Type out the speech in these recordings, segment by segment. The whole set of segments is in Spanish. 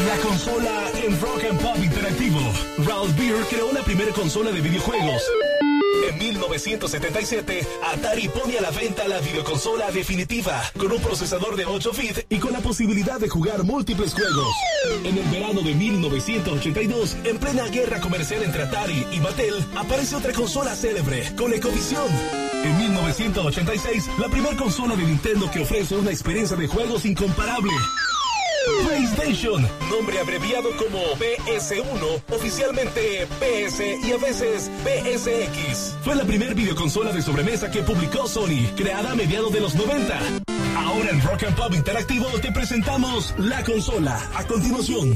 La consola en Rock and Pop Interactivo. Ralph Beer creó la primera consola de videojuegos. En 1977, Atari pone a la venta la videoconsola definitiva, con un procesador de 8 bits y con la posibilidad de jugar múltiples juegos. En el verano de 1982, en plena guerra comercial entre Atari y Mattel, aparece otra consola célebre, ColecoVision. En 1986, la primera consola de Nintendo que ofrece una experiencia de juegos incomparable. PlayStation, nombre abreviado como PS1, oficialmente PS y a veces PSX. Fue la primera videoconsola de sobremesa que publicó Sony, creada a mediados de los 90. Ahora en Rock and Pop Interactivo te presentamos la consola. A continuación.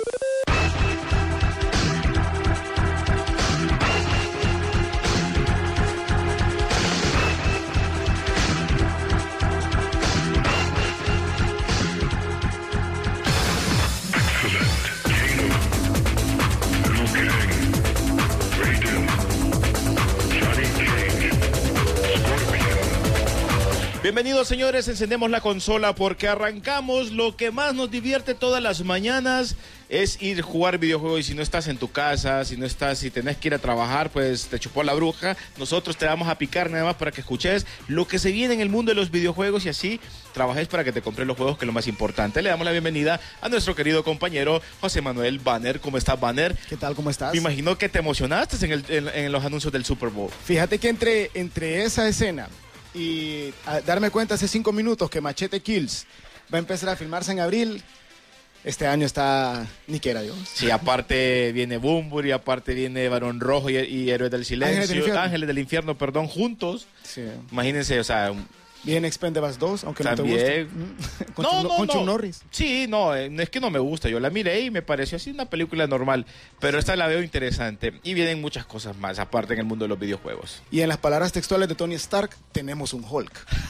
Bienvenidos, señores, encendemos la consola porque arrancamos. Lo que más nos divierte todas las mañanas es ir a jugar videojuegos. Y si no estás en tu casa, si tenés que ir a trabajar, pues te chupó la bruja. Nosotros te vamos a picar nada más para que escuches lo que se viene en el mundo de los videojuegos y así trabajes para que te compres los juegos, que es lo más importante. Le damos la bienvenida a nuestro querido compañero José Manuel Banner. ¿Cómo estás, Banner? ¿Qué tal? ¿Cómo estás? Me imagino que te emocionaste en los anuncios del Super Bowl. Fíjate que entre esa escena y darme cuenta hace 5 minutos que Machete Kills va a empezar a filmarse en abril, este año está ni quiera Dios. Sí, aparte viene Bunbury, aparte viene Barón Rojo y Héroes del Silencio, Ángeles del Infierno, juntos. Sí. Imagínense, o sea... Viene Expendables 2, aunque también... no te guste. Con Chuck Norris. Sí, no es que no me gusta. Yo la miré y me pareció así una película normal. Pero esta la veo interesante. Y vienen muchas cosas más, aparte en el mundo de los videojuegos. Y en las palabras textuales de Tony Stark, tenemos un Hulk.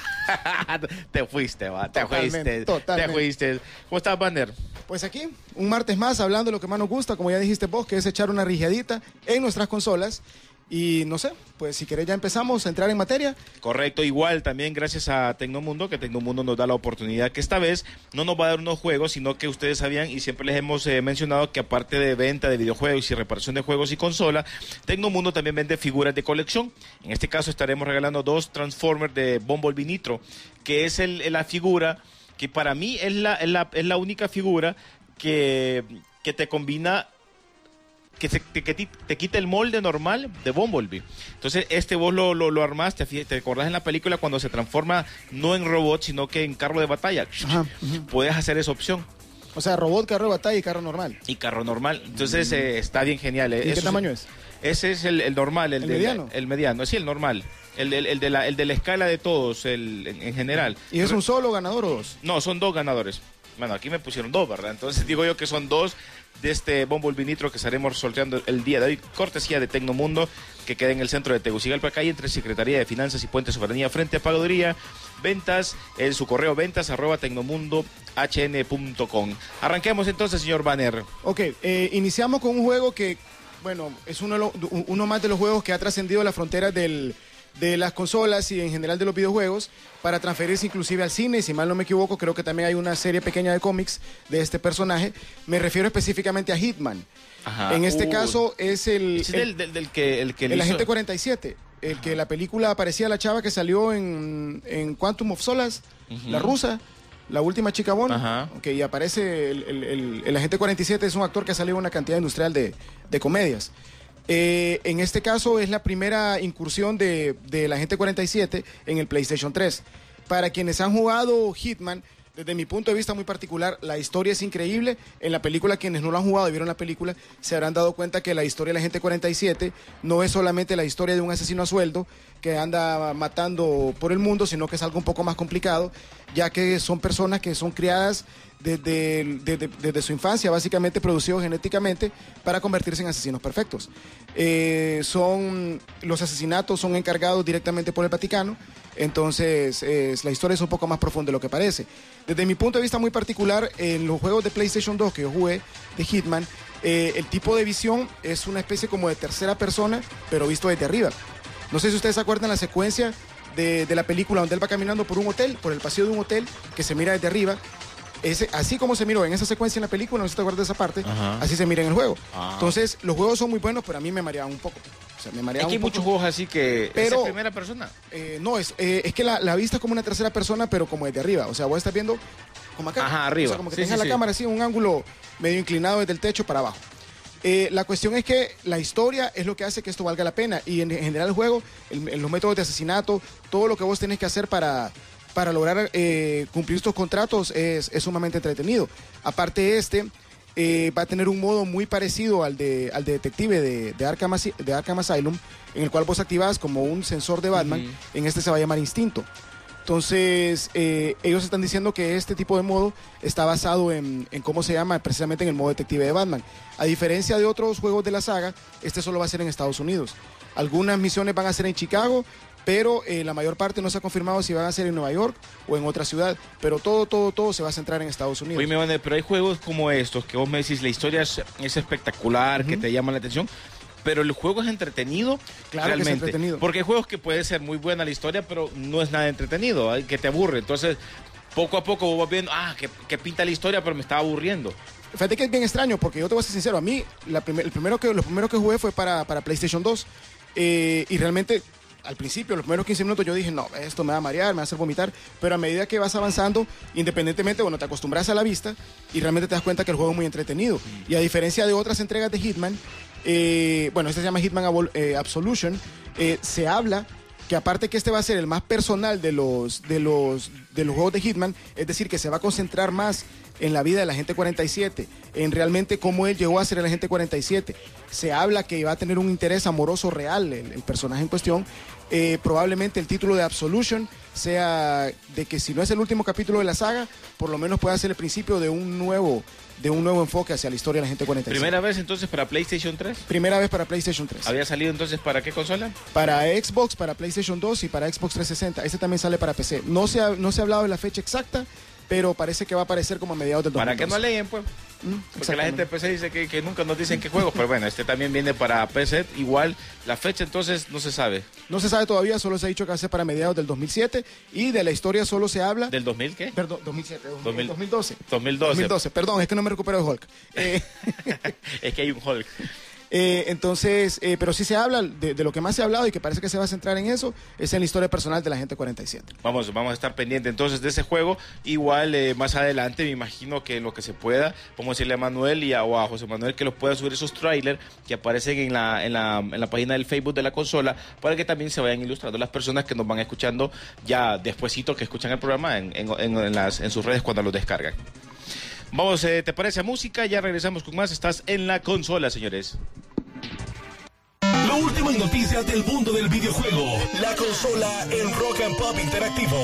Te fuiste, va. Totalmente. Te fuiste. ¿Cómo estás, Banner? Pues aquí, un martes más, hablando de lo que más nos gusta, como ya dijiste vos, que es echar una rigiadita en nuestras consolas. Y no sé, pues si querés ya empezamos a entrar en materia. Correcto, igual también gracias a Tecnomundo, que Tecnomundo nos da la oportunidad que esta vez no nos va a dar unos juegos, sino que ustedes sabían y siempre les hemos mencionado que aparte de venta de videojuegos y reparación de juegos y consola, Tecnomundo también vende figuras de colección. En este caso estaremos regalando 2 Transformers de Bumblebee Nitro, que es la figura que para mí es la única figura que te combina, que te quita el molde normal de Bumblebee. Entonces vos lo armaste, te acordás en la película cuando se transforma no en robot, sino que en carro de batalla. Ajá. Puedes hacer esa opción. O sea, robot, carro de batalla y carro normal. Y carro normal. Entonces está bien genial. ¿Y qué tamaño es? Ese es el normal. ¿El mediano? El mediano, sí, el normal. El de la escala de todos, en general. ¿Y es un solo ganador o 2? No, son 2 ganadores. Bueno, aquí me pusieron 2, ¿verdad? Entonces digo yo que son 2 de este Bumblebee Nitro que estaremos sorteando el día de hoy, cortesía de Tecnomundo, que queda en el centro de Tegucigalpa, calle entre Secretaría de Finanzas y Puente Soberanía, frente a Pagaduría. Ventas, en su correo ventas@tecnomundohn.com. Arranquemos entonces, señor Banner. Ok, iniciamos con un juego que, bueno, es uno más de los juegos que ha trascendido las fronteras de las consolas y en general de los videojuegos para transferirse inclusive al cine. Si mal no me equivoco, creo que también hay una serie pequeña de cómics de este personaje. Me refiero específicamente a Hitman. Ajá. En este caso es el agente 47, el que la película aparecía la chava que salió en Quantum of Solace, la rusa, la última chica Bond. Ajá. Okay, y aparece el agente 47, es un actor que ha salido en una cantidad industrial de comedias. En este caso es la primera incursión de la Agente 47 en el PlayStation 3. Para quienes han jugado Hitman, desde mi punto de vista muy particular, la historia es increíble. En la película, quienes no la han jugado y vieron la película, se habrán dado cuenta que la historia de la Agente 47 no es solamente la historia de un asesino a sueldo que anda matando por el mundo, sino que es algo un poco más complicado, ya que son personas que son criadas desde su infancia, básicamente producidos genéticamente para convertirse en asesinos perfectos. Los asesinatos son encargados directamente por el Vaticano, entonces la historia es un poco más profunda de lo que parece. Desde mi punto de vista muy particular, en los juegos de PlayStation 2 que yo jugué de Hitman, el tipo de visión es una especie como de tercera persona, pero visto desde arriba. No sé si ustedes se acuerdan la secuencia de la película donde él va caminando por un hotel, por el pasillo de un hotel, que se mira desde arriba. así como se miró en esa secuencia en la película, no sé si te acuerdas de esa parte, Ajá. así se mira en el juego. Ah. Entonces, los juegos son muy buenos, pero a mí me mareaban un poco. O sea, me Es mareaban que hay un poco. muchos juegos así que Pero- es en primera persona. No, es que la vista es como una tercera persona, pero como desde arriba. O sea, vos estás viendo como acá. Ajá, arriba. O sea, como que Sí, tengas sí, la sí. cámara así en un ángulo medio inclinado desde el techo para abajo. La cuestión es que la historia es lo que hace que esto valga la pena. Y en general el juego, los métodos de asesinato, todo lo que vos tenés que hacer para lograr cumplir estos contratos es sumamente entretenido. Aparte va a tener un modo muy parecido al de detective de Arkham Asylum, en el cual vos activás como un sensor de Batman. Ujú. En este se va a llamar Instinto. Entonces, ellos están diciendo que este tipo de modo está basado en cómo se llama, precisamente en el modo detective de Batman. A diferencia de otros juegos de la saga, este solo va a ser en Estados Unidos. Algunas misiones van a ser en Chicago, pero la mayor parte no se ha confirmado si van a ser en Nueva York o en otra ciudad. Pero todo se va a centrar en Estados Unidos. Oye, Vander, pero hay juegos como estos que vos me decís, la historia es espectacular, que te llama la atención, pero el juego es entretenido. Claro que es realmente. entretenido. Porque hay juegos que puede ser muy buena la historia, pero no es nada entretenido, que te aburre. Entonces, poco a poco vos vas viendo, que pinta la historia, pero me estaba aburriendo. Fíjate que es bien extraño, porque yo te voy a ser sincero, a mí los primeros que jugué fue para PlayStation 2, y realmente al principio, los primeros 15 minutos yo dije, no, esto me va a marear, me va a hacer vomitar, pero a medida que vas avanzando, independientemente, te acostumbras a la vista y realmente te das cuenta que el juego es muy entretenido. Y a diferencia de otras entregas de Hitman, este se llama Hitman Absolution, se habla que aparte que este va a ser el más personal de los juegos de Hitman, es decir, que se va a concentrar más en la vida del agente 47, en realmente cómo él llegó a ser el agente 47. Se habla que va a tener un interés amoroso real el personaje en cuestión. Probablemente el título de Absolution sea de que si no es el último capítulo de la saga, por lo menos pueda ser el principio de un nuevo enfoque hacia la historia de la gente 47. ¿Primera vez entonces para PlayStation 3? Primera vez para PlayStation 3. ¿Había salido entonces para qué consola? Para Xbox, para PlayStation 2 y para Xbox 360. Este también sale para PC. No se ha hablado de la fecha exacta, pero parece que va a aparecer como a mediados del 2012. ¿Para qué no leen, pues? Porque la gente de PC dice que nunca nos dicen qué juegos, pero bueno, este también viene para PC, igual la fecha entonces no se sabe. No se sabe todavía, solo se ha dicho que va a ser para mediados del 2007 y de la historia solo se habla... ¿Del 2000 qué? Perdón, 2007, 2000. 2012. 2012. Perdón, es que no me recupero de Hulk. Es que hay un Hulk. Pero sí se habla de lo que más se ha hablado y que parece que se va a centrar en eso, es en la historia personal de la gente 47. Vamos a estar pendientes entonces de ese juego. Igual más adelante me imagino que en lo que se pueda, vamos a decirle a Manuel o a José Manuel que los pueda subir esos trailers que aparecen en la página del Facebook de la consola, para que también se vayan ilustrando las personas que nos van escuchando ya despuesito que escuchan el programa en sus redes cuando los descargan. Vamos, ¿te parece a música? Ya regresamos con más. Estás en la consola, señores. Lo último en noticias del mundo del videojuego. La consola en Rock and Pop Interactivo.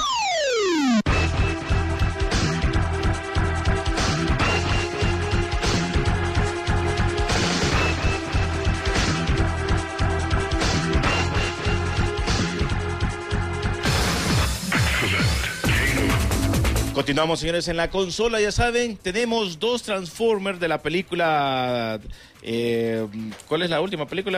Continuamos, señores, en la consola. Ya saben, tenemos 2 Transformers de la película. ¿Cuál es la última película?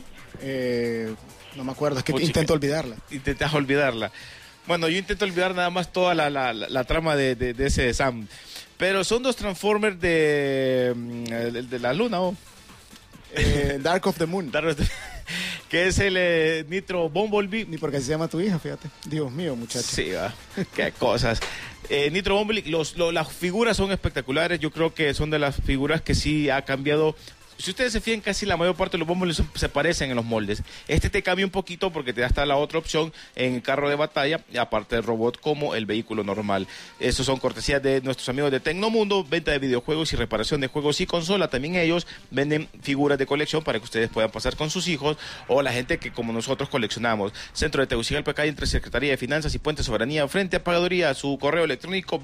No me acuerdo, es que Puchica. intento olvidarla. Intentas olvidarla. Bueno, yo intento olvidar nada más toda la trama de ese de Sam. Pero son 2 Transformers de la luna, ¿o? Dark of the Moon. Que es el Nitro Bumblebee. Ni porque así se llama tu hija, fíjate. Dios mío, muchacho. Sí, va. Qué cosas. Nitro Bumblebee, las figuras son espectaculares. Yo creo que son de las figuras que sí ha cambiado. Si ustedes se fijan, casi la mayor parte de los Bumblebee se parecen en los moldes. Este te cambia un poquito porque te da hasta la otra opción en carro de batalla, aparte del robot, como el vehículo normal. Estos son cortesías de nuestros amigos de Tecnomundo, venta de videojuegos y reparación de juegos y consola. También ellos venden figuras de colección para que ustedes puedan pasar con sus hijos o la gente que como nosotros coleccionamos. Centro de Tegucigalpa, entre Secretaría de Finanzas y Puente Soberanía, frente a Pagaduría. Su correo electrónico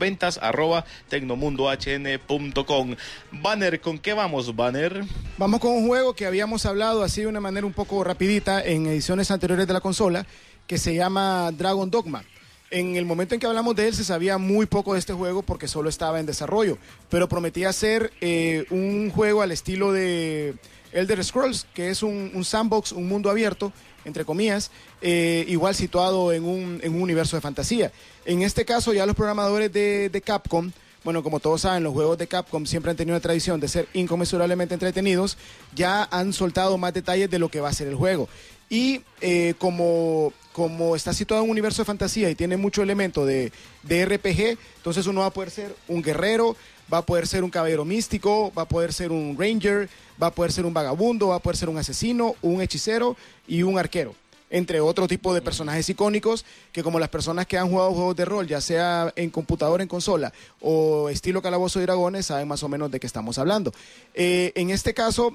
ventas@tecnomundohn.com. Banner, ¿con qué vamos, Banner? Vamos con un juego que habíamos hablado así de una manera un poco rapidita en ediciones anteriores de la consola, que se llama Dragon Dogma. En el momento en que hablamos de él se sabía muy poco de este juego porque solo estaba en desarrollo, pero prometía ser un juego al estilo de Elder Scrolls, que es un sandbox, un mundo abierto, entre comillas, igual situado en un universo de fantasía. En este caso ya los programadores de Capcom bueno, como todos saben, los juegos de Capcom siempre han tenido una tradición de ser inconmensurablemente entretenidos, ya han soltado más detalles de lo que va a ser el juego. Y como está situado en un universo de fantasía y tiene mucho elemento de RPG, entonces uno va a poder ser un guerrero, va a poder ser un caballero místico, va a poder ser un ranger, va a poder ser un vagabundo, va a poder ser un asesino, un hechicero y un arquero, entre otro tipo de personajes icónicos que, como las personas que han jugado juegos de rol, ya sea en computadora, en consola o estilo Calabozo y Dragones, saben más o menos de qué estamos hablando. En este caso,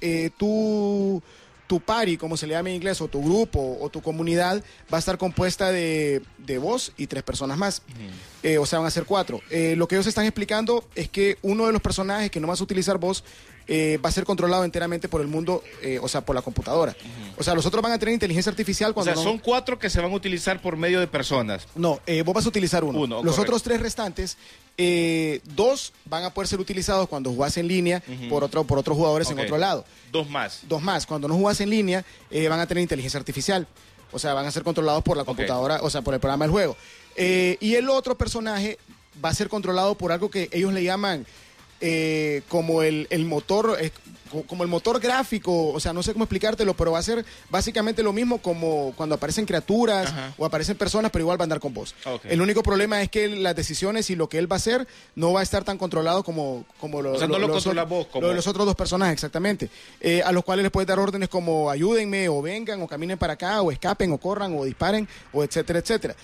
tu party, como se le llama en inglés, o tu grupo o tu comunidad va a estar compuesta de vos y 3 personas más. O sea, van a ser 4. Lo que ellos están explicando es que uno de los personajes que no vas a utilizar vos va a ser controlado enteramente por el mundo, o sea, por la computadora. O sea, los otros van a tener inteligencia artificial cuando... O sea, son 4 que se van a utilizar por medio de personas. No, vos vas a utilizar uno. Los correcto. otros 3 restantes, 2 van a poder ser utilizados cuando jugás en línea por otros jugadores en otro lado. 2 más. 2 más. Cuando no jugás en línea, van a tener inteligencia artificial. O sea, van a ser controlados por la computadora, o sea, por el programa del juego. Y el otro personaje va a ser controlado por algo que ellos le llaman como el motor, como el motor gráfico, o sea, no sé cómo explicártelo, pero va a ser básicamente lo mismo como cuando aparecen criaturas o aparecen personas, pero igual va a andar con vos. El único problema es que las decisiones y lo que él va a hacer no va a estar tan controlado como o sea, no lo controlas vos. Lo de los otros 2 personajes, exactamente. A los cuales les puedes dar órdenes como ayúdenme, o vengan, o caminen para acá, o escapen, o corran, o disparen, o etcétera, etcétera.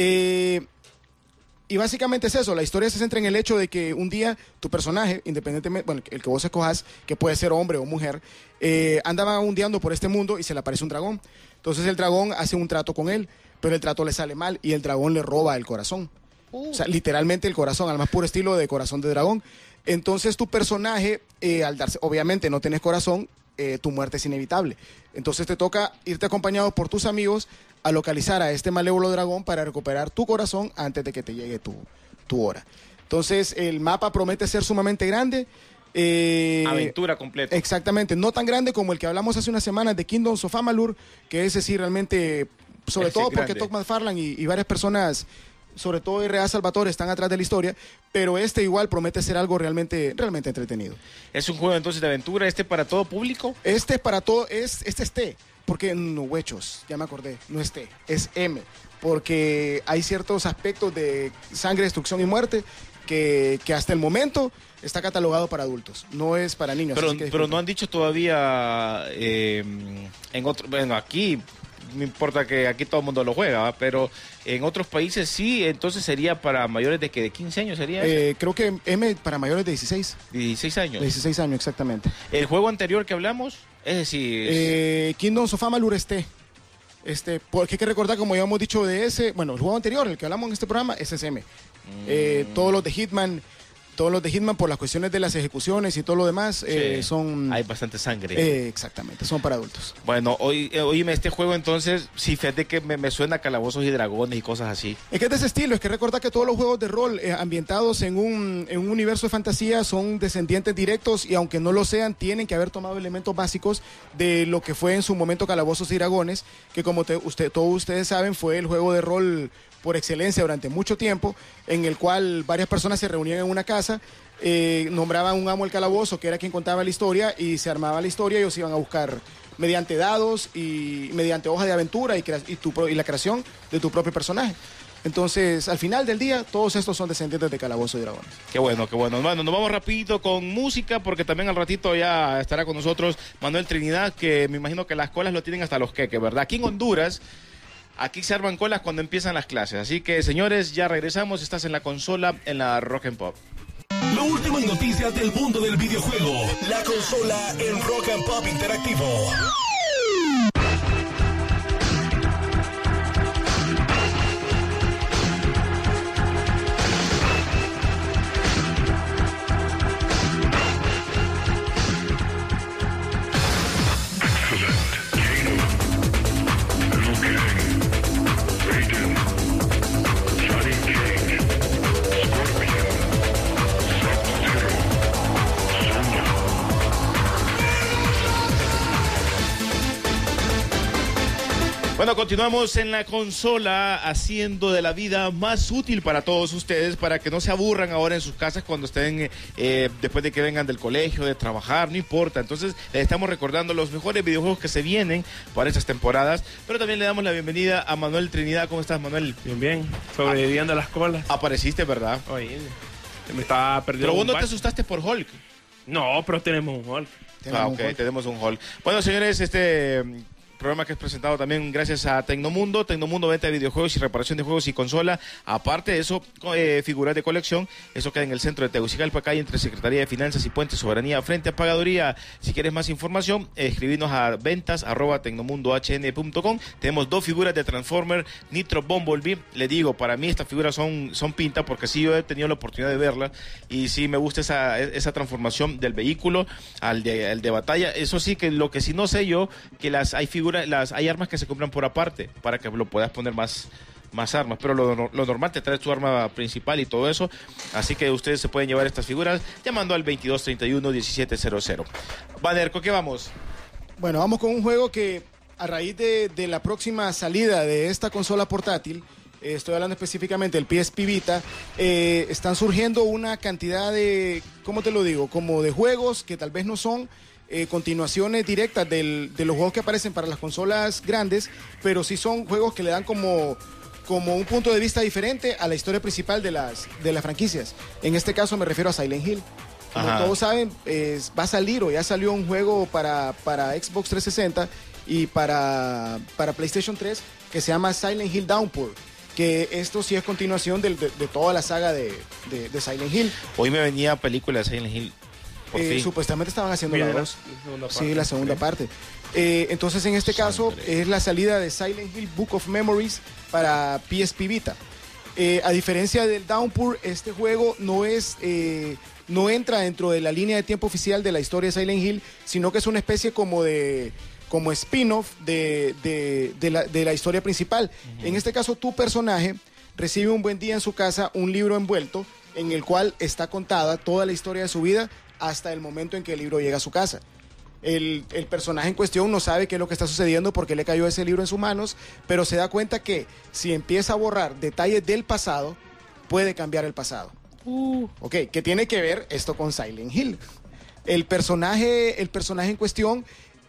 Y básicamente es eso, la historia se centra en el hecho de que un día tu personaje, independientemente, bueno, el que vos escojas, que puede ser hombre o mujer, andaba hundeando por este mundo y se le aparece un dragón. Entonces el dragón hace un trato con él, pero el trato le sale mal y el dragón le roba el corazón. O sea, literalmente el corazón, al más puro estilo de corazón de dragón. Entonces tu personaje, al darse, obviamente no tenés corazón, tu muerte es inevitable. Entonces te toca irte acompañado por tus amigos a localizar a este malévolo dragón para recuperar tu corazón antes de que te llegue tu hora. Entonces el mapa promete ser sumamente grande. Aventura completa. Exactamente, no tan grande como el que hablamos hace unas semanas de Kingdoms of Amalur, que ese sí realmente, sobre todo porque Todd McFarlane y varias personas, sobre todo R.A. Salvatore, están atrás de la historia, pero este igual promete ser algo realmente entretenido. ¿Es un juego entonces de aventura para todo público? Este es para todo, este es T, porque no, huechos, ya me acordé, no es T, es M, porque hay ciertos aspectos de sangre, destrucción y muerte que hasta el momento está catalogado para adultos, no es para niños. Pero no han dicho todavía en otro, bueno, aquí no importa que aquí todo el mundo lo juega, ¿va? Pero en otros países sí, entonces sería para mayores de 15 años, ¿sería eso? Creo que M para mayores de 16. 16 años. 16 años, exactamente. ¿El juego anterior que hablamos? Es decir... Kingdoms of Amalur porque hay que recordar, como ya hemos dicho de ese, bueno, el juego anterior, el que hablamos en este programa, ese es M. Todos los de Hitman por las cuestiones de las ejecuciones y todo lo demás son... Hay bastante sangre. Exactamente, son para adultos. Bueno, oíme, este juego entonces, sí, fíjate que me suena a Calabozos y Dragones y cosas así. Es que es de ese estilo, es que recordar que todos los juegos de rol ambientados en un universo de fantasía son descendientes directos y aunque no lo sean, tienen que haber tomado elementos básicos de lo que fue en su momento Calabozos y Dragones, que como todos ustedes saben, fue el juego de rol por excelencia durante mucho tiempo, en el cual varias personas se reunían en una casa, nombraban un amo del calabozo, que era quien contaba la historia, y se armaba la historia, y ellos iban a buscar mediante dados y mediante hojas de aventura y la creación de tu propio personaje. Entonces, al final del día, todos estos son descendientes de Calabozo y Dragones. Qué bueno, qué bueno. Bueno, nos vamos rapidito con música, porque también al ratito ya estará con nosotros Manuel Trinidad, que me imagino que las colas lo tienen hasta los queques, ¿verdad? Aquí en Honduras... Aquí se arman colas cuando empiezan las clases. Así que, señores, ya regresamos. Estás en la consola, en la Rock and Pop. Lo último en noticias del mundo del videojuego. La consola en Rock and Pop Interactivo. Bueno, continuamos en la consola haciendo de la vida más útil para todos ustedes, para que no se aburran ahora en sus casas cuando estén, después de que vengan del colegio, de trabajar, no importa. Entonces, les estamos recordando los mejores videojuegos que se vienen para estas temporadas, pero también le damos la bienvenida a Manuel Trinidad. ¿Cómo estás, Manuel? Bien, bien, sobreviviendo a las colas. Apareciste, ¿verdad? Oye, me estaba perdiendo. Pero vos no te asustaste por Hulk. No, pero tenemos un Hulk. Tenemos un Hulk. Bueno, señores, este programa que es presentado también gracias a Tecnomundo. Tecnomundo, venta de videojuegos y reparación de juegos y consola. Aparte de eso, figuras de colección. Eso queda en el centro de Tegucigalpa, calle entre Secretaría de Finanzas y Puente Soberanía, frente a Pagaduría. Si quieres más información, escribirnos a ventas@tecnomundohn.com. Tenemos 2 figuras de Transformer Nitro Bumblebee. Le digo, para mí estas figuras son pinta, porque sí, yo he tenido la oportunidad de verlas y sí me gusta esa transformación del vehículo al de batalla. Eso sí, que lo que sí no sé yo, que hay armas que se compran por aparte para que lo puedas poner más armas, pero lo normal te trae tu arma principal y todo eso, así que ustedes se pueden llevar estas figuras llamando al 2231-1700. Vanerco, ¿qué vamos? Bueno, vamos con un juego que a raíz de la próxima salida de esta consola portátil, estoy hablando específicamente del PSP Vita, están surgiendo una cantidad de, ¿cómo te lo digo? Como de juegos que tal vez no son continuaciones directas de los juegos que aparecen para las consolas grandes, pero sí son juegos que le dan como un punto de vista diferente a la historia principal de las franquicias. En este caso me refiero a Silent Hill. Como todos saben, va a salir o ya salió un juego para Xbox 360 y para PlayStation 3 que se llama Silent Hill Downpour, que esto sí es continuación de toda la saga de Silent Hill. Hoy me venía película de Silent Hill. Supuestamente estaban haciendo la 2. Sí, la segunda parte. Entonces, en este caso, es la salida de Silent Hill Book of Memories para PSP Vita. A diferencia del Downpour, este juego no entra dentro de la línea de tiempo oficial de la historia de Silent Hill, sino que es una especie como spin-off de la historia principal. En este caso, tu personaje recibe un buen día en su casa un libro envuelto en el cual está contada toda la historia de su vida hasta el momento en que el libro llega a su casa. El personaje en cuestión no sabe qué es lo que está sucediendo porque le cayó ese libro en sus manos, pero se da cuenta que si empieza a borrar detalles del pasado, puede cambiar el pasado. Ok, ¿qué tiene que ver esto con Silent Hill? El personaje en cuestión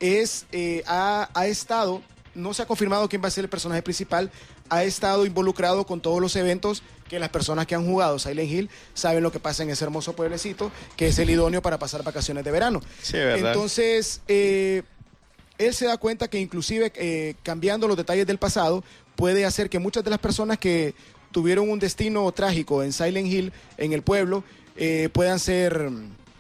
ha estado, no se ha confirmado quién va a ser el personaje principal, ha estado involucrado con todos los eventos que las personas que han jugado Silent Hill saben lo que pasa en ese hermoso pueblecito, que es el idóneo para pasar vacaciones de verano. Sí, ¿verdad? Entonces, él se da cuenta que inclusive cambiando los detalles del pasado puede hacer que muchas de las personas que tuvieron un destino trágico en Silent Hill, en el pueblo, puedan ser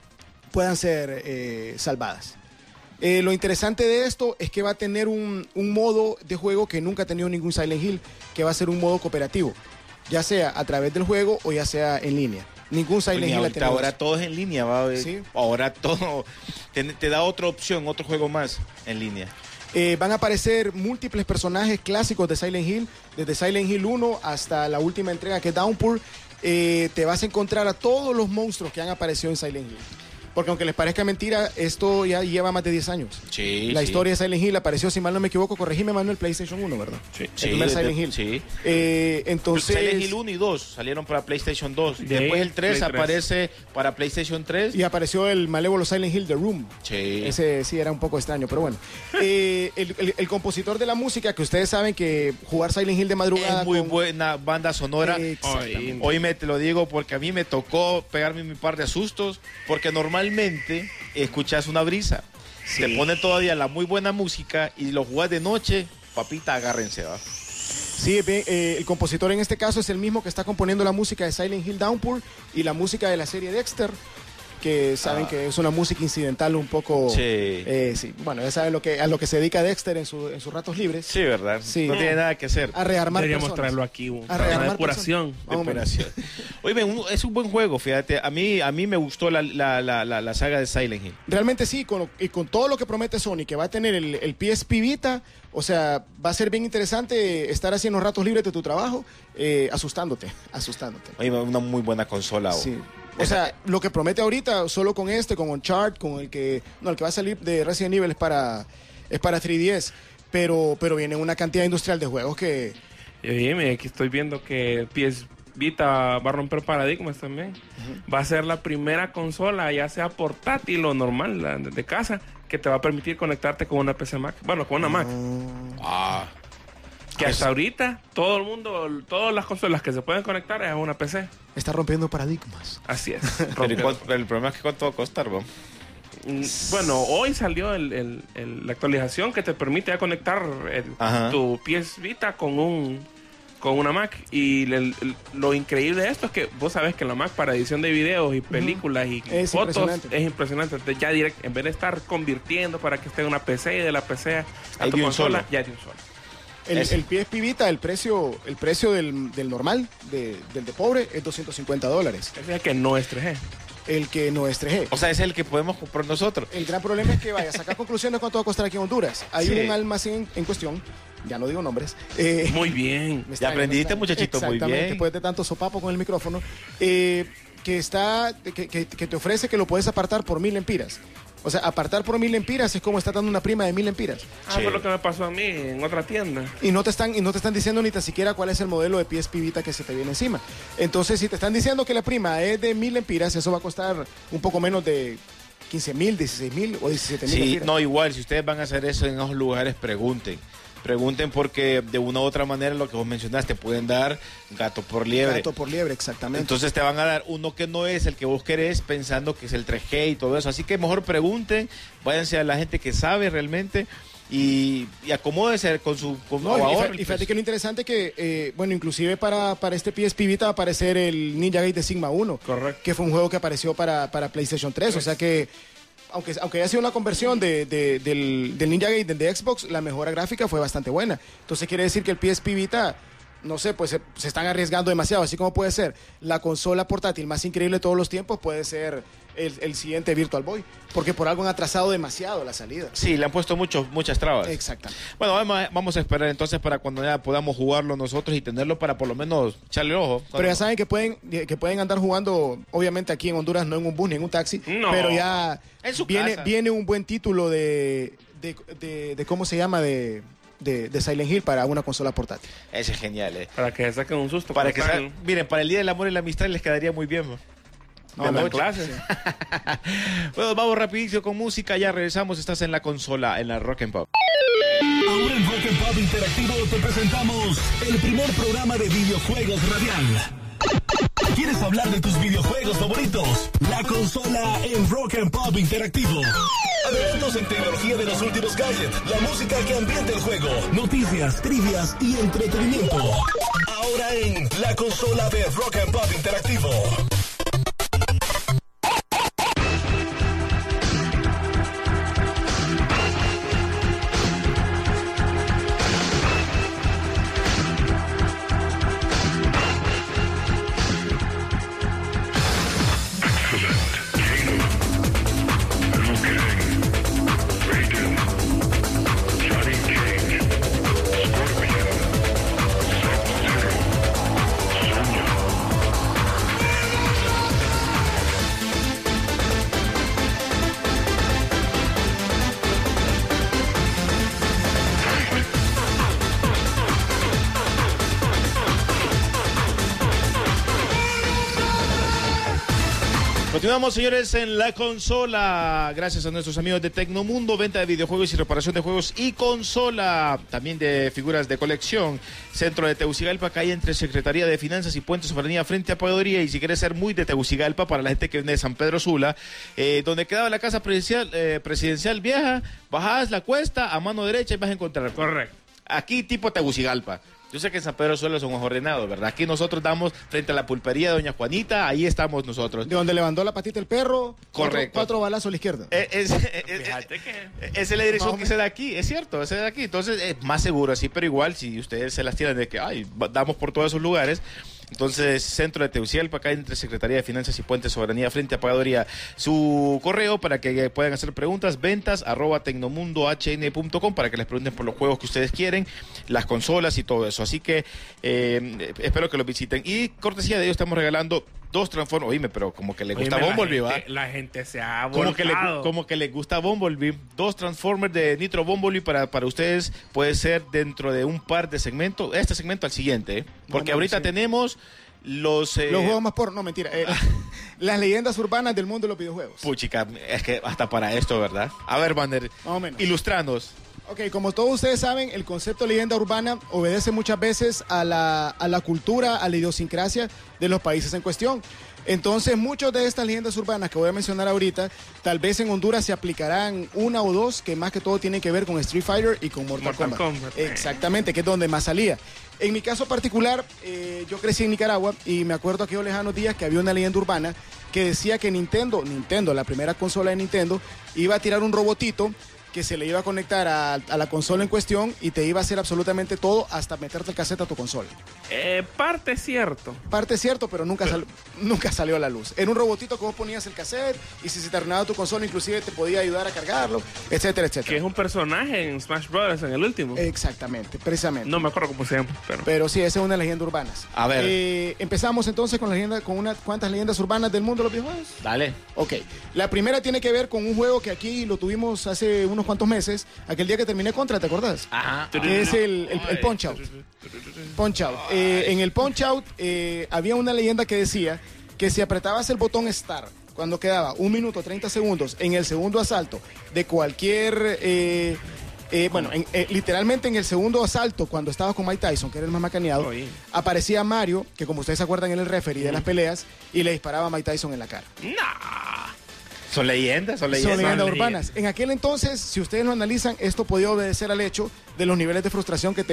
salvadas. Lo interesante de esto es que va a tener un modo de juego que nunca ha tenido ningún Silent Hill, que va a ser un modo cooperativo, ya sea a través del juego o ya sea en línea. Ningún Silent Hill ha tenido ahora eso. todo es en línea, ¿va? ¿Sí? Ahora todo te da otra opción, otro juego más en línea. Van a aparecer múltiples personajes clásicos de Silent Hill, desde Silent Hill 1 hasta la última entrega que es Downpour. Te vas a encontrar a todos los monstruos que han aparecido en Silent Hill. Porque aunque les parezca mentira, esto ya lleva más de 10 años. Sí, la historia de Silent Hill apareció, si mal no me equivoco, corregime, Manuel, PlayStation 1, ¿verdad? Sí, el primer Silent Hill. Sí. Entonces, Silent Hill 1 y 2 salieron para PlayStation 2. Después el 3 aparece para PlayStation 3. Y apareció el malévolo Silent Hill The Room. Sí. Ese sí era un poco extraño, pero bueno. El compositor de la música, que ustedes saben que jugar Silent Hill de madrugada es muy buena banda sonora. Hoy te lo digo porque a mí me tocó pegarme mi par de sustos, porque normalmente escuchas una brisa. Sí. Te pone todavía la muy buena música y lo jugás de noche, papita, agárrense, ¿va? Sí, el compositor en este caso es el mismo que está componiendo la música de Silent Hill Downpour y la música de la serie Dexter, que saben que es una música incidental un poco... Sí. Sí. Bueno, ya saben a lo que se dedica Dexter en sus ratos libres. Sí, ¿verdad? Sí. No tiene nada que hacer. A rearmar Deberíamos personas. traerlo aquí. A rearmar una depuración. Oye, es un buen juego, fíjate. A mí me gustó la saga de Silent Hill. Realmente sí, con todo lo que promete Sony, que va a tener el PSP Vita, o sea, va a ser bien interesante estar haciendo ratos libres de tu trabajo, asustándote. Oye, una muy buena consola. Sí. O sea, lo que promete ahorita, solo con con Uncharted, con el que va a salir de Resident Evil es para 3DS. pero viene una cantidad industrial de juegos que... Y dime, aquí estoy viendo que el PS Vita va a romper paradigmas también. Va a ser la primera consola, ya sea portátil o normal, de casa, que te va a permitir conectarte con una PC Mac. Bueno, con una Mac. Que hasta ahorita todo el mundo, todas las consolas que se pueden conectar es a una PC. Está rompiendo paradigmas. Así es. Pero el problema es que cuánto va a costar, ¿no? Bueno, hoy salió la actualización que te permite ya conectar tu PS Vita con una Mac. Y lo increíble de esto es que vos sabés que la Mac para edición de videos y películas y es fotos es impresionante. Entonces ya en vez de estar convirtiendo para que esté en una PC y de la PC a tu consola, ya es de un solo. El PSP Vita, el precio del normal, del de pobre, es $250. Ese es el que no es 3G. El que no es 3G. O sea, es el que podemos comprar nosotros. El gran problema es que vaya a sacar conclusiones cuánto va a costar aquí en Honduras. Hay un almacén en cuestión, ya no digo nombres. Muy bien. Ya aprendiste, muchachito, muy bien. Exactamente, después de tanto sopapo con el micrófono. Que te ofrece que lo puedes apartar por 1000 lempiras. O sea, apartar por 1000 lempiras es como estar dando una prima de 1000 lempiras. Fue lo que me pasó a mí en otra tienda. Y no te están diciendo ni tan siquiera cuál es el modelo de PSP Vita que se te viene encima. Entonces, si te están diciendo que la prima es de 1000 lempiras, eso va a costar un poco menos de 15,000, 16,000 o 17,000 lempiras. No, igual, si ustedes van a hacer eso en esos lugares, pregunten porque de una u otra manera lo que vos mencionaste, pueden dar gato por liebre. Gato por liebre, exactamente. Entonces te van a dar uno que no es el que vos querés pensando que es el 3G y todo eso. Así que mejor pregunten, váyanse a la gente que sabe realmente y acomódese con su ahorro. Y fíjate que lo interesante que, inclusive para este PSP Vita va a aparecer el Ninja Gaiden de Sigma 1. Correcto. Que fue un juego que apareció para PlayStation 3. O sea que aunque haya sido una conversión del Ninja Gaiden de Xbox, la mejora gráfica fue bastante buena. Entonces quiere decir que el PSP Vita, no sé, pues se están arriesgando demasiado. Así como puede ser la consola portátil más increíble de todos los tiempos, puede ser el siguiente Virtual Boy. Porque por algo han atrasado demasiado la salida. Sí, le han puesto muchas trabas. Exactamente. Bueno, vamos a esperar entonces para cuando ya podamos jugarlo nosotros y tenerlo para por lo menos echarle ojo. Pero ya saben que pueden andar jugando, obviamente aquí en Honduras, no en un bus ni en un taxi, pero ya en su casa. Viene un buen título de ¿cómo se llama? De Silent Hill para una consola portátil. Ese es genial, Para que saquen un susto. Miren, para el Día del Amor y la Amistad les quedaría muy bien, ¿no? No, clase. Sí. Bueno, vamos rapidito con música, ya regresamos, estás en la consola, en la Rock and Pop. Ahora en Rock and Pop Interactivo te presentamos el primer programa de videojuegos radial. ¿Quieres hablar de tus videojuegos favoritos? La consola en Rock and Pop Interactivo. Adentrarnos en tecnología de los últimos gadgets, la música que ambienta el juego, noticias, trivias y entretenimiento. Ahora en la consola de Rock and Pop Interactivo. Continuamos, señores, en la consola. Gracias a nuestros amigos de Tecnomundo, venta de videojuegos y reparación de juegos y consola, también de figuras de colección. Centro de Tegucigalpa, calle entre Secretaría de Finanzas y Puente Soberanía frente a Pagaduría. Y si quieres ser muy de Tegucigalpa, para la gente que viene de San Pedro Sula, donde quedaba la casa presidencial vieja, bajás la cuesta a mano derecha y vas a encontrar. Correcto. Aquí tipo Tegucigalpa. Yo sé que en San Pedro Sula son ordenados, ¿verdad? Aquí nosotros damos frente a la pulpería de Doña Juanita, ahí estamos nosotros. De donde levantó la patita el perro, correcto. Cuatro balazos a la izquierda. Esa es la dirección que se da aquí, es cierto, se da aquí. Entonces es más seguro así, pero igual si ustedes se las tiran de que, damos por todos esos lugares. Entonces, Centro de Tegucigalpa, acá entre Secretaría de Finanzas y Puente Soberanía frente a Pagaduría. Su correo para que puedan hacer preguntas, ventas@tecnomundohn.com, para que les pregunten por los juegos que ustedes quieren, las consolas y todo eso. Así que espero que lo visiten. Y cortesía de ellos estamos regalando 2 Transformers. Oíme, pero como que le gusta Bumblebee, ¿va? La gente se ha volcado. Como que le gusta Bumblebee. 2 Transformers de Nitro Bumblebee para ustedes puede ser dentro de un par de segmentos. Este segmento al siguiente, ¿eh? Porque ahorita tenemos los juegos más porno, no, mentira. Las leyendas urbanas del mundo de los videojuegos. Puchica, es que hasta para esto, ¿verdad? A ver, Banner, más o menos. Ilustranos. Ok, como todos ustedes saben, el concepto de leyenda urbana obedece muchas veces a la cultura, a la idiosincrasia de los países en cuestión. Entonces, muchas de estas leyendas urbanas que voy a mencionar ahorita, tal vez en Honduras se aplicarán una o dos, que más que todo tienen que ver con Street Fighter y con Mortal Kombat. Exactamente, que es donde más salía. En mi caso particular, yo crecí en Nicaragua y me acuerdo aquellos lejanos días que había una leyenda urbana que decía que Nintendo, la primera consola de Nintendo, iba a tirar un robotito que se le iba a conectar a la consola en cuestión y te iba a hacer absolutamente todo hasta meterte el cassette a tu consola. Parte cierto. Parte cierto, pero nunca salió a la luz. Era un robotito que vos ponías el cassette y si se te arruinaba tu consola inclusive te podía ayudar a cargarlo, etcétera, etcétera. Que es un personaje en Smash Bros. En el último. Exactamente, precisamente. No me acuerdo cómo se llama, pero sí, esa es una leyenda urbana. A ver. Empezamos entonces con unas cuantas leyendas urbanas del mundo de los videojuegos. Dale. Ok. La primera tiene que ver con un juego que aquí lo tuvimos hace unos cuantos meses, aquel día que terminé Contra, ¿te acordás? Ajá. Que es el Punch Out. Punch Out. En el Punch Out había una leyenda que decía que si apretabas el botón Start cuando quedaba 1 minuto 30 segundos en el segundo asalto de cualquier... literalmente en el segundo asalto, cuando estaba con Mike Tyson, que era el más macaneado, aparecía Mario, que como ustedes se acuerdan, era el referee de las peleas, y le disparaba a Mike Tyson en la cara. Son leyendas urbanas. En aquel entonces, si ustedes lo analizan, esto podía obedecer al hecho de los niveles de frustración que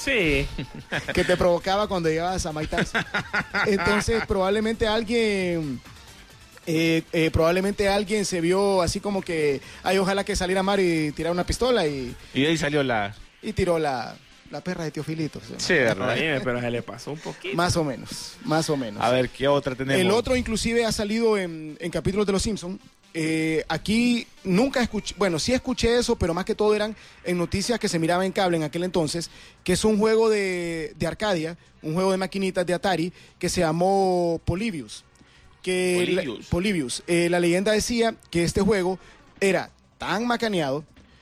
te provocaba cuando llegabas a Mike Tyson. Entonces, probablemente alguien se vio así como que, ojalá que saliera Mario y tirara una pistola y ahí salió y tiró la perra de Teofilito. Sí, ¿verdad? Pero se le pasó un poquito. Más o menos. A ver, ¿qué otra tenemos? El otro inclusive ha salido en capítulos de Los Simpsons. Aquí nunca escuché, sí escuché eso, pero más que todo eran en noticias que se miraba en cable en aquel entonces, que es un juego de Arcadia, un juego de maquinitas de Atari, que se llamó Polybius. Polybius. La leyenda decía que este juego era tan macaneado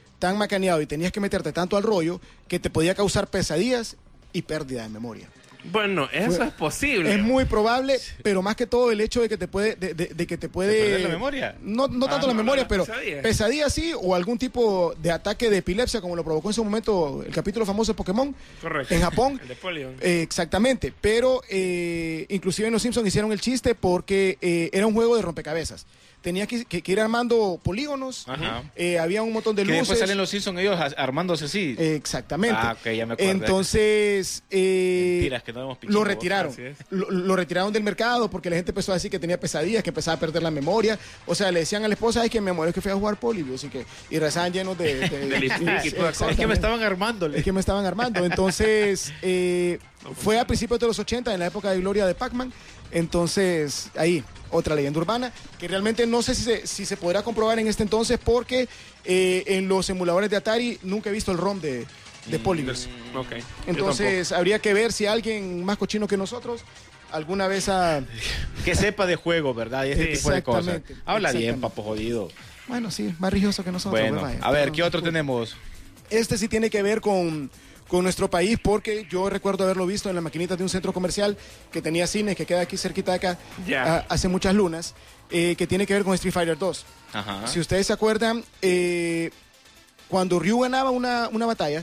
y tenías que meterte tanto al rollo que te podía causar pesadillas y pérdida de memoria. Bueno, eso es posible. Es muy probable, pero más que todo el hecho de que te puede... ¿De que te puede perder la memoria? No tanto la memoria, pero pesadilla sí, o algún tipo de ataque de epilepsia, como lo provocó en su momento el capítulo famoso de Pokémon. Correcto. En Japón. El de Polion. Exactamente, pero inclusive en Los Simpsons hicieron el chiste porque era un juego de rompecabezas. Tenía que ir armando polígonos. Había un montón de luces. Que después salen Los Simpsons ellos armándose así. Exactamente. Ok, ya me acuerdo. Entonces, mentiras, que no hemos lo retiraron. Lo retiraron del mercado porque la gente empezó a decir que tenía pesadillas, que empezaba a perder la memoria. O sea, le decían a la esposa, ay, que mi amor, es que fui a jugar Polybius y rezaban llenos de lipstick y toda cosa. Es que me estaban armando. Entonces, fue a principios de los 80, en la época de gloria de Pac-Man. Entonces, ahí, otra leyenda urbana, que realmente no sé si se podrá comprobar en este entonces, porque en los emuladores de Atari nunca he visto el ROM de Polybius. Okay. Entonces, habría que ver si alguien más cochino que nosotros alguna vez que sepa de juego, ¿verdad? Y este tipo de cosas. Habla bien, papo jodido. Bueno, sí, más religioso que nosotros. Bueno, a ver, ¿qué otro tenemos? Este sí tiene que ver con nuestro país, porque yo recuerdo haberlo visto en las maquinitas de un centro comercial que tenía cine, que queda aquí cerquita de acá, hace muchas lunas, que tiene que ver con Street Fighter 2. Si ustedes se acuerdan, cuando Ryu ganaba una batalla,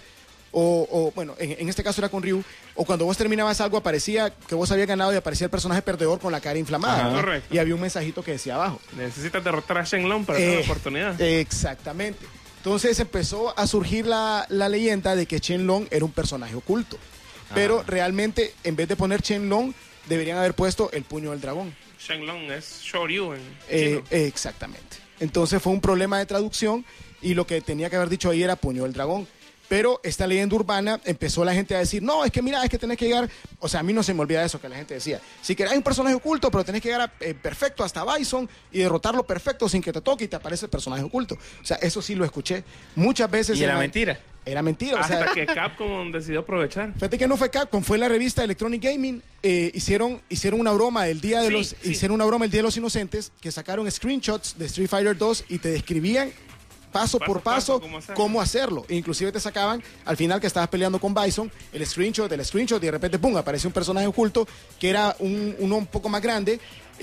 en este caso era con Ryu, o cuando vos terminabas algo aparecía que vos habías ganado y aparecía el personaje perdedor con la cara inflamada, ¿no? Correcto. Y había un mensajito que decía abajo: necesitas derrotar a Shenlong para tener la oportunidad. Exactamente. Entonces empezó a surgir la leyenda de que Shenlong era un personaje oculto. Pero realmente, en vez de poner Shenlong, deberían haber puesto el puño del dragón. Shenlong es Shoryu en chino. Exactamente. Entonces fue un problema de traducción y lo que tenía que haber dicho ahí era puño del dragón. Pero esta leyenda urbana empezó la gente a decir, no, es que mira, es que tenés que llegar, o sea, a mí no se me olvida eso que la gente decía, si querés un personaje oculto, pero tenés que llegar perfecto hasta Bison y derrotarlo perfecto sin que te toque y te aparece el personaje oculto. O sea, eso sí lo escuché muchas veces. ¿Y era mentira? era mentira. Hasta que Capcom decidió aprovechar. Fíjate que no fue Capcom, fue la revista Electronic Gaming. Hicieron una broma el día de hicieron una broma el Día de los Inocentes, que sacaron screenshots de Street Fighter 2 y te describían paso por paso cómo hacerlo. Inclusive te sacaban al final que estabas peleando con Bison, el screenshot y de repente ¡pum! Aparece un personaje oculto que era uno un poco más grande,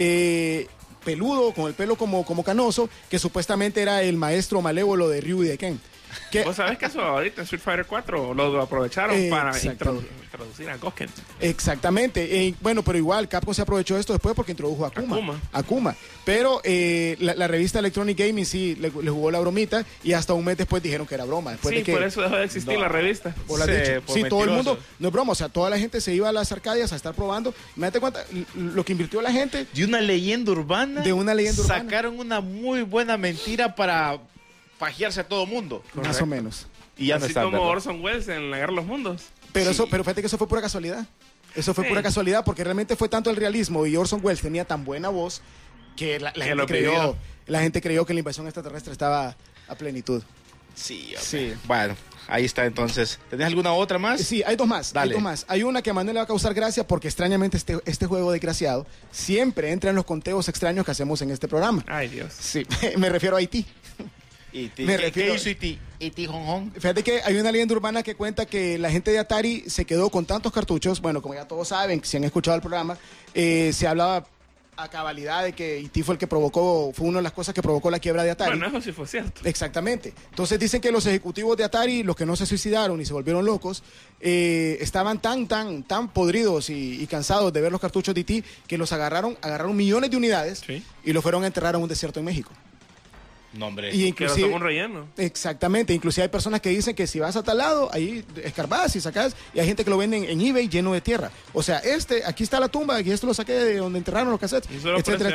peludo, con el pelo como canoso, que supuestamente era el maestro malévolo de Ryu y de Ken. ¿Vos sabés que eso ahorita en Street Fighter 4 lo aprovecharon para introducir a Goken? Exactamente. Bueno, pero igual Capcom se aprovechó de esto después porque introdujo a Akuma. Pero la revista Electronic Gaming sí le jugó la bromita y hasta un mes después dijeron que era broma. Después de que, por eso dejó de existir la revista. Sí, todo el mundo, no es broma, o sea, toda la gente se iba a las Arcadias a estar probando. Me date cuenta lo que invirtió la gente. De una leyenda urbana. Sacaron una muy buena mentira para fajearse a todo mundo. Correcto. Más o menos. Y ya así como Orson Welles en La Guerra de los Mundos. Pero fíjate que eso fue pura casualidad. Eso fue pura casualidad porque realmente fue tanto el realismo y Orson Welles tenía tan buena voz que la gente creyó que la invasión extraterrestre estaba a plenitud. Sí. Bueno, ahí está entonces. ¿Tenés alguna otra más? Sí, hay dos más. Dale. Hay una que a Manuel le va a causar gracia porque extrañamente este juego desgraciado siempre entra en los conteos extraños que hacemos en este programa. Ay, Dios. Sí, me refiero a Haití. ¿Qué hizo E.T. Hong Hong? Fíjate que hay una leyenda urbana que cuenta que la gente de Atari se quedó con tantos cartuchos. Bueno, como ya todos saben, si han escuchado el programa, se hablaba a cabalidad de que E.T. fue una de las cosas que provocó la quiebra de Atari. Bueno, eso sí fue cierto. Exactamente. Entonces dicen que los ejecutivos de Atari, los que no se suicidaron y se volvieron locos, estaban tan podridos y cansados de ver los cartuchos de E.T. que los agarraron millones de unidades y los fueron a enterrar en un desierto en México. No, hombre. Y inclusive, que un relleno. Exactamente. Inclusive hay personas que dicen que si vas a tal lado, ahí escarbás y sacás, y hay gente que lo venden en eBay lleno de tierra. O sea, aquí está la tumba, aquí esto lo saqué de donde enterraron los cassettes, etcétera.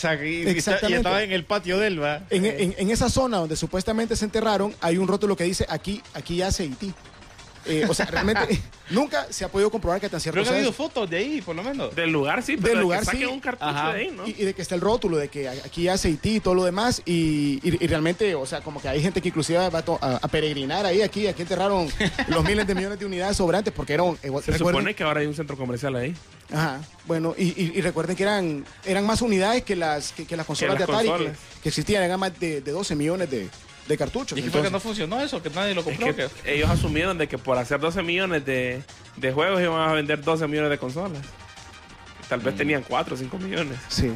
Y estaba en el patio de él, ¿va? En esa zona donde supuestamente se enterraron, hay un rótulo que dice aquí yace E.T. O sea, realmente nunca se ha podido comprobar que tan cierto sea. Pero ha habido fotos de ahí, por lo menos. Del lugar, sí, pero que saquen un cartucho de ahí, ¿no? Y de que está el rótulo, de que aquí hace Haití y todo lo demás. Y realmente, o sea, como que hay gente que inclusive va a peregrinar ahí, aquí enterraron los miles de millones de unidades sobrantes porque eran... Se supone que ahora hay un centro comercial ahí. Ajá, bueno, y recuerden que eran más unidades que las consolas de Atari que existían, eran más de 12 millones de cartuchos. ¿Y qué fue que no funcionó eso? ¿Que nadie lo compró? Es que ellos asumieron de que por hacer 12 millones de juegos iban a vender 12 millones de consolas. Tal vez tenían 4 o 5 millones. Sí.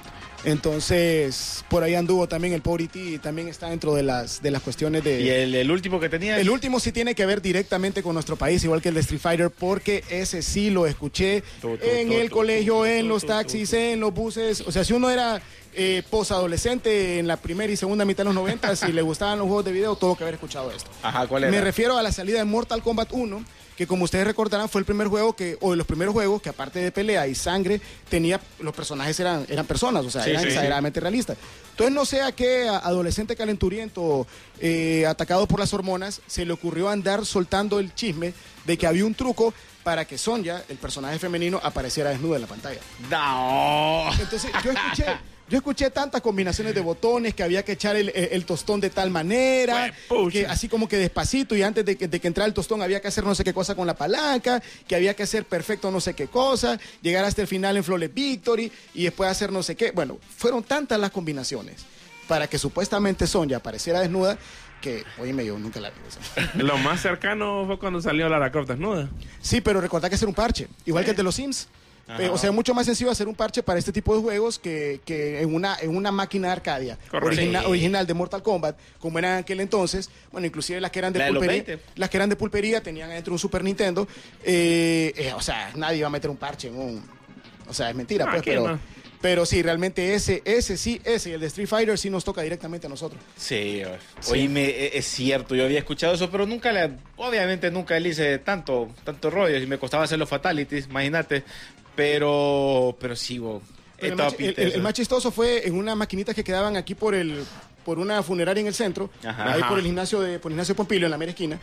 Entonces, por ahí anduvo también el pobre E.T. y también está dentro de las cuestiones de... ¿Y el último que tenía? El último sí tiene que ver directamente con nuestro país, igual que el de Street Fighter, porque ese sí lo escuché en el colegio, en los taxis, en los buses. O sea, si uno era posadolescente en la primera y segunda mitad de los 90, si le gustaban los juegos de video, tuvo que haber escuchado esto. Ajá, ¿cuál era? Me refiero a la salida de Mortal Kombat 1, que como ustedes recordarán fue el primer juego o de los primeros juegos que aparte de pelea y sangre, los personajes eran personas, o sea, eran exageradamente realistas. Entonces no sé a qué adolescente calenturiento atacado por las hormonas se le ocurrió andar soltando el chisme de que había un truco para que Sonya, el personaje femenino, apareciera desnuda en la pantalla. No. Entonces yo escuché tantas combinaciones de botones, que había que echar el tostón de tal manera, que así como que despacito, y antes de que entrara el tostón había que hacer no sé qué cosa con la palanca, que había que hacer perfecto no sé qué cosa, llegar hasta el final en Flawless Victory y después hacer no sé qué. Bueno, fueron tantas las combinaciones para que supuestamente Sonya apareciera desnuda que, oíme, yo nunca la vi. Lo más cercano fue cuando salió Lara Croft desnuda. Sí, pero recordá que hacer un parche, igual que el de los Sims. O sea, mucho más sencillo hacer un parche para este tipo de juegos que en una máquina de Arcadia original de Mortal Kombat, como era en aquel entonces. Bueno, inclusive las que eran de pulpería tenían adentro un Super Nintendo. O sea, nadie iba a meter un parche en un... O sea, es mentira, pues, pero sí, realmente ese y el de Street Fighter sí nos toca directamente a nosotros. Sí. Oíme, es cierto, yo había escuchado eso, pero obviamente nunca le hice tanto rollo, y me costaba hacer los fatalities, imagínate. Pero sí, el más chistoso fue en una maquinita que quedaban aquí por una funeraria en el centro, ahí por el gimnasio de Pompilio, en la mera esquina,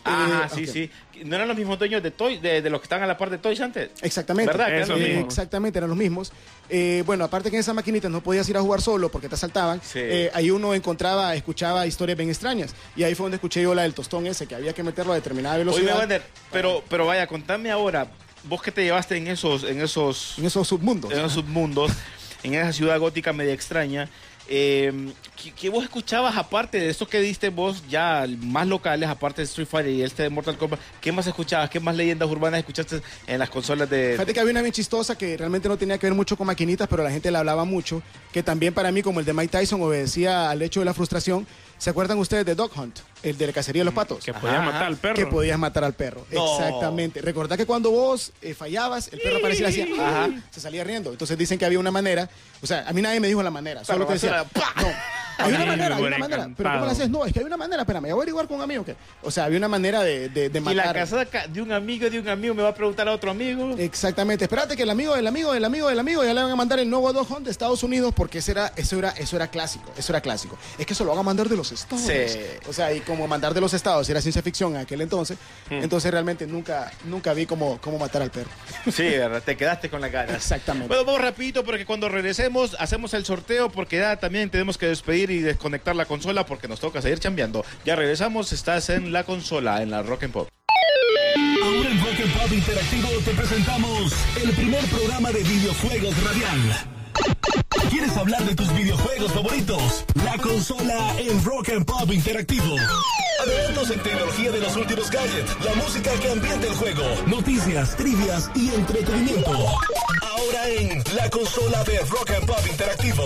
Sí. ¿No eran los mismos dueños de los que estaban a la par de Toys antes? Exactamente. ¿Verdad? Exactamente, eran los mismos. Bueno, aparte que en esas maquinitas no podías ir a jugar solo porque te asaltaban, ahí uno escuchaba historias bien extrañas. Y ahí fue donde escuché yo la del tostón ese, que había que meterlo a determinada velocidad. Oye, Wander, pero vaya, contame ahora, vos que te llevaste en esos submundos. En esos submundos, en esa ciudad gótica media extraña. ¿Qué vos escuchabas aparte de esto que diste vos ya más locales, aparte de Street Fighter y de Mortal Kombat? ¿Qué más escuchabas? ¿Qué más leyendas urbanas escuchaste en las consolas de...? Fíjate que había una bien chistosa que realmente no tenía que ver mucho con maquinitas, pero la gente la hablaba mucho, que también para mí, como el de Mike Tyson, obedecía al hecho de la frustración. ¿Se acuerdan ustedes de Dog Hunt? El de la cacería de los patos. Que podías matar al perro. Que podías matar al perro. No. Exactamente. Recordá que cuando vos fallabas, el perro aparecía y hacía... se salía riendo. Entonces dicen que había una manera... O sea, a mí nadie me dijo la manera. Solo que decía... No. Hay una manera. Pero ¿cómo la haces? No, es que hay una manera. Espérame, voy a averiguar con un amigo. O sea, había una manera de matar. Y la casada de un amigo me va a preguntar a otro amigo. Exactamente. Espérate que el amigo ya le van a mandar el nuevo Dog Hunt de Estados Unidos porque eso era clásico. Es que eso lo van a mandar de los estados. Sí. O sea, y como mandar de los estados era ciencia ficción en aquel entonces, entonces realmente nunca vi cómo matar al perro. Sí, ¿verdad? Te quedaste con la cara. Exactamente. Bueno, vamos rapidito porque cuando regresemos hacemos el sorteo porque ya también tenemos que despedir y desconectar la consola porque nos toca seguir chambeando. Ya regresamos, estás en la consola, en la Rock and Pop. Ahora en Rock and Pop Interactivo te presentamos el primer programa de videojuegos radial. ¿Quieres hablar de tus videojuegos favoritos? La consola en Rock and Pop Interactivo. Adelantos en tecnología de los últimos gadgets, la música que ambienta el juego, noticias, trivias y entretenimiento. Ahora en la consola de Rock and Pop Interactivo.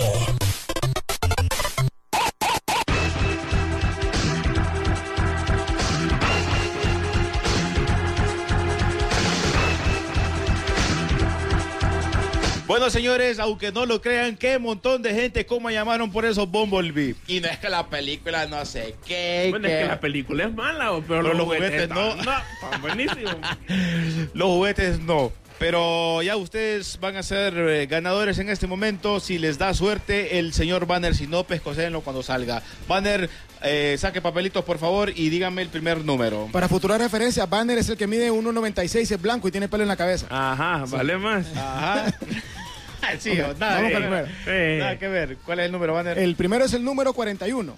Bueno, señores, aunque no lo crean, qué montón de gente como llamaron por esos Bumblebee. Y no es que la película no sé qué. Bueno, es que la película es mala, pero los juguetes no. Están buenísimos. Los juguetes no. Pero ya ustedes van a ser ganadores en este momento. Si les da suerte el señor Banner, si no, pescoséenlo cuando salga. Banner, saque papelitos, por favor, y dígame el primer número. Para futura referencia, Banner es el que mide 1.96, es blanco y tiene pelo en la cabeza. Ajá, sí. Vale más. Ajá. Sí, okay. Nada que ver. ¿Cuál es el número, Banner? El primero es el número 41.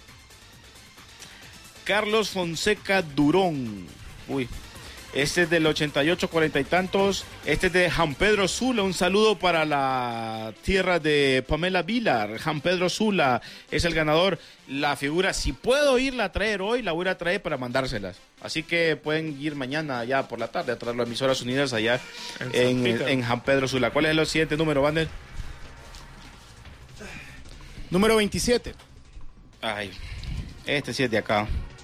Carlos Fonseca Durón. Uy. Este es del 88, 40 y tantos. Este es de Juan Pedro Sula. Un saludo para la tierra de Pamela Vilar. Juan Pedro Sula es el ganador. La figura, si puedo irla a traer hoy, la voy a traer para mandárselas. Así que pueden ir mañana ya por la tarde a traer las emisoras unidas allá en Juan Pedro Sula. ¿Cuál es el siguiente número, Wander? Número 27. Ay, este sí es de acá.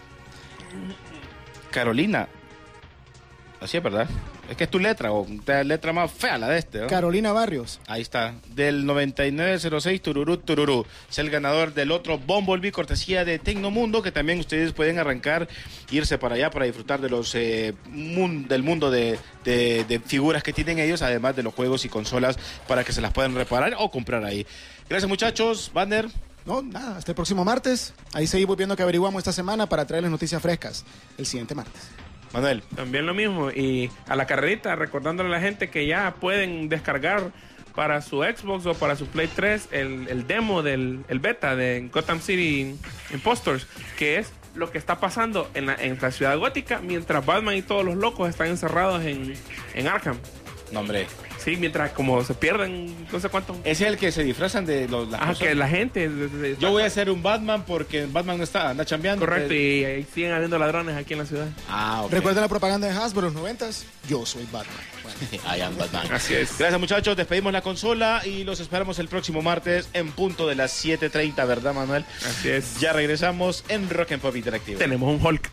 Carolina. Así es, ¿verdad? Es que es tu letra, o la letra más fea, la de este, ¿no? Carolina Barrios. Ahí está, del 9906 Tururú Tururú. Es el ganador del otro Bumblebee, cortesía de Tecnomundo, que también ustedes pueden arrancar, irse para allá para disfrutar de los del mundo de figuras que tienen ellos, además de los juegos y consolas para que se las puedan reparar o comprar ahí. Gracias, muchachos. Banner. No, nada, hasta el próximo martes. Ahí seguimos viendo que averiguamos esta semana para traerles noticias frescas el siguiente martes. Manuel. También lo mismo. Y a la carrerita, recordándole a la gente que ya pueden descargar para su Xbox o para su Play 3 el demo el beta de Gotham City Impostors, que es lo que está pasando en la ciudad gótica mientras Batman y todos los locos están encerrados en Arkham. No, hombre. Sí, mientras como se pierden, no sé cuánto. ¿Es el que se disfrazan de las cosas? Que la gente... Yo voy a ser un Batman porque Batman no está, anda chambeando. Correcto, y ahí siguen habiendo ladrones aquí en la ciudad. Ok. ¿Recuerdan la propaganda de Hasbro en los 90s? Yo soy Batman. I am Batman. Así es. Gracias, muchachos, despedimos la consola y los esperamos el próximo martes en punto de las 7:30, ¿verdad, Manuel? Así es. Ya regresamos en Rock and Pop Interactivo. Tenemos un Hulk.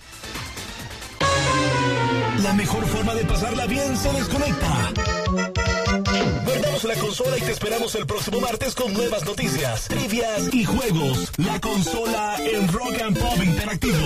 La mejor forma de pasarla bien se desconecta. Guardamos la consola y te esperamos el próximo martes con nuevas noticias, trivias y juegos. La consola en Rock and Pop Interactivo.